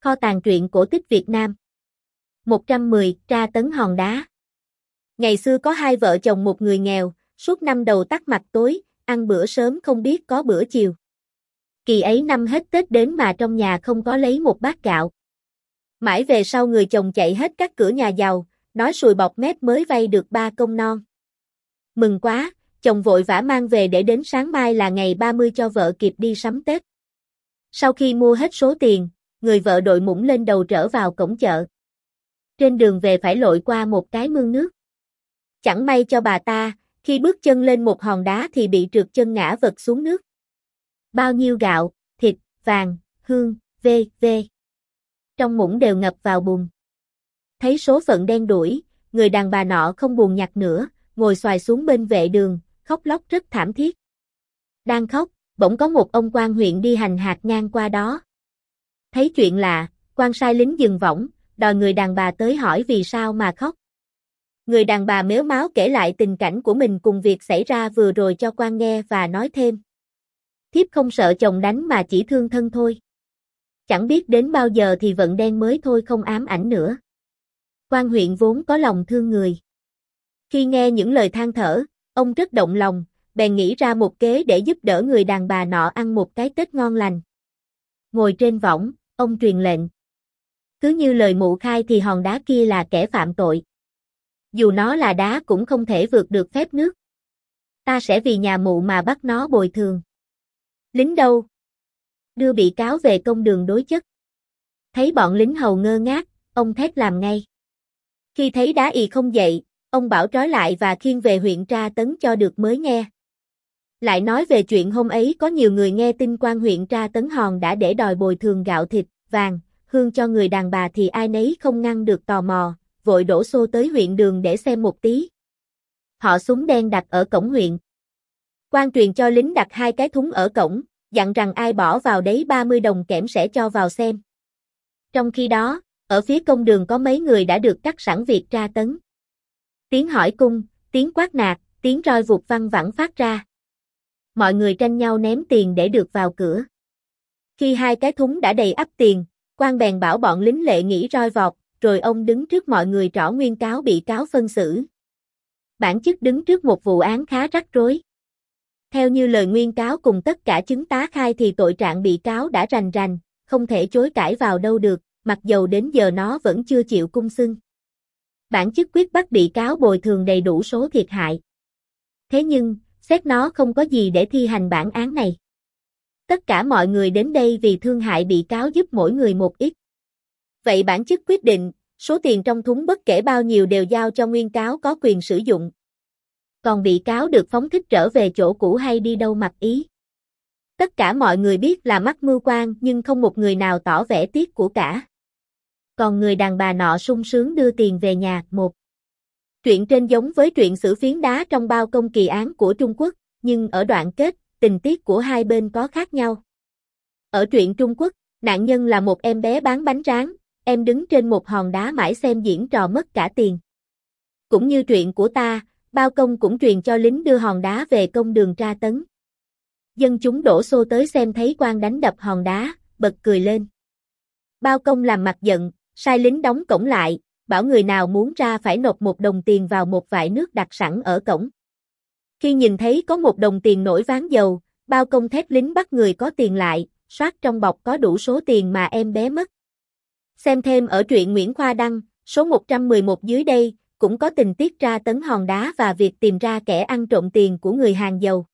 Kho tàng truyện cổ tích Việt Nam. 110. Tra tấn hòn đá. Ngày xưa có hai vợ chồng một người nghèo, suốt năm đầu tắt mặt tối, ăn bữa sớm không biết có bữa chiều. Kỳ ấy năm hết Tết đến mà trong nhà không có lấy một bát gạo. Mãi về sau người chồng chạy hết các cửa nhà giàu, nói sùi bọt mép mới vay được 3 công non. Mừng quá, chồng vội vã mang về để đến sáng mai là ngày 30 cho vợ kịp đi sắm Tết. Sau khi mua hết số tiền, người vợ đội mũng lên đầu trở vào cổng chợ. Trên đường về phải lội qua một cái mương nước. Chẳng may cho bà ta, khi bước chân lên một hòn đá thì bị trượt chân ngã vật xuống nước. Bao nhiêu gạo, thịt, vàng, hương, v.v. trong muỗng đều ngập vào bùn. Thấy số phận đen đủi, người đàn bà nọ không buồn nhặt nữa, ngồi xoài xuống bên vệ đường, khóc lóc rất thảm thiết. Đang khóc, bỗng có một ông quan huyện đi hành hạt ngang qua đó. Thấy chuyện lạ, quan sai lính dừng võng, đòi người đàn bà tới hỏi vì sao mà khóc. Người đàn bà mếu máo kể lại tình cảnh của mình cùng việc xảy ra vừa rồi cho quan nghe và nói thêm. Thiếp không sợ chồng đánh mà chỉ thương thân thôi. Chẳng biết đến bao giờ thì vận đen mới thôi không ám ảnh nữa. Quan huyện vốn có lòng thương người. Khi nghe những lời than thở, ông rất động lòng, bèn nghĩ ra một kế để giúp đỡ người đàn bà nọ ăn một cái Tết ngon lành. Ngồi trên võng, ông truyền lệnh. Cứ như lời mụ khai thì hòn đá kia là kẻ phạm tội. Dù nó là đá cũng không thể vượt được phép nước. Ta sẽ vì nhà mụ mà bắt nó bồi thường. Lính đâu? Đưa bị cáo về công đường đối chất. Thấy bọn lính hầu ngơ ngác, ông thét làm ngay. Khi thấy đá ì không dậy, ông bảo trói lại và khiêng về huyện tra tấn cho được mới nghe. Lại nói về chuyện hôm ấy có nhiều người nghe tin quan huyện tra tấn hòn đã để đòi bồi thường gạo thịt, vàng, hương cho người đàn bà thì ai nấy không ngăn được tò mò, vội đổ xô tới huyện đường để xem một tí. Họ súng đen đặt ở cổng huyện. Quan truyền cho lính đặt 2 cái thúng ở cổng, dặn rằng ai bỏ vào đấy 30 đồng kẽm sẽ cho vào xem. Trong khi đó, ở phía công đường có mấy người đã được cắt sẵn việc tra tấn. Tiếng hỏi cung, tiếng quát nạt, tiếng roi vụt văng vẳng phát ra. Mọi người tranh nhau ném tiền để được vào cửa. Khi 2 cái thúng đã đầy ắp tiền, quan bèn bảo bọn lính lệ nghỉ roi vọt, rồi ông đứng trước mọi người trỏ nguyên cáo bị cáo phân xử. Bản chức đứng trước một vụ án khá rắc rối. Theo như lời nguyên cáo cùng tất cả chứng tá khai thì tội trạng bị cáo đã rành rành, không thể chối cãi vào đâu được, mặc dầu đến giờ nó vẫn chưa chịu cung xưng. Bản chức quyết bắt bị cáo bồi thường đầy đủ số thiệt hại. Thế nhưng, xét nó không có gì để thi hành bản án này. Tất cả mọi người đến đây vì thương hại bị cáo giúp mỗi người một ít. Vậy bản chức quyết định, số tiền trong thúng bất kể bao nhiêu đều giao cho nguyên cáo có quyền sử dụng. Còn bị cáo được phóng thích trở về chỗ cũ hay đi đâu mặc ý. Tất cả mọi người biết là mắc mưu quan nhưng không một người nào tỏ vẻ tiếc của cả. Còn người đàn bà nọ sung sướng đưa tiền về nhà. 1. Truyện trên giống với truyện xử phiến đá trong bao công kỳ án của Trung Quốc, nhưng ở đoạn kết, tình tiết của hai bên có khác nhau. Ở truyện Trung Quốc, nạn nhân là một em bé bán bánh rán, em đứng trên một hòn đá mãi xem diễn trò mất cả tiền. Cũng như truyện của ta, bao công cũng truyền cho lính đưa hòn đá về công đường tra tấn. Dân chúng đổ xô tới xem thấy quan đánh đập hòn đá, bật cười lên. Bao công làm mặt giận, sai lính đóng cổng lại, bảo người nào muốn ra phải nộp 1 đồng tiền vào một vại nước đặt sẵn ở cổng. Khi nhìn thấy có 1 đồng tiền nổi ván dầu, bao công thét lính bắt người có tiền lại, soát trong bọc có đủ số tiền mà em bé mất. Xem thêm ở truyện Nguyễn Khoa Đăng, số 111 dưới đây, cũng có tình tiết tra tấn hòn đá và việc tìm ra kẻ ăn trộm tiền của người hàng giàu.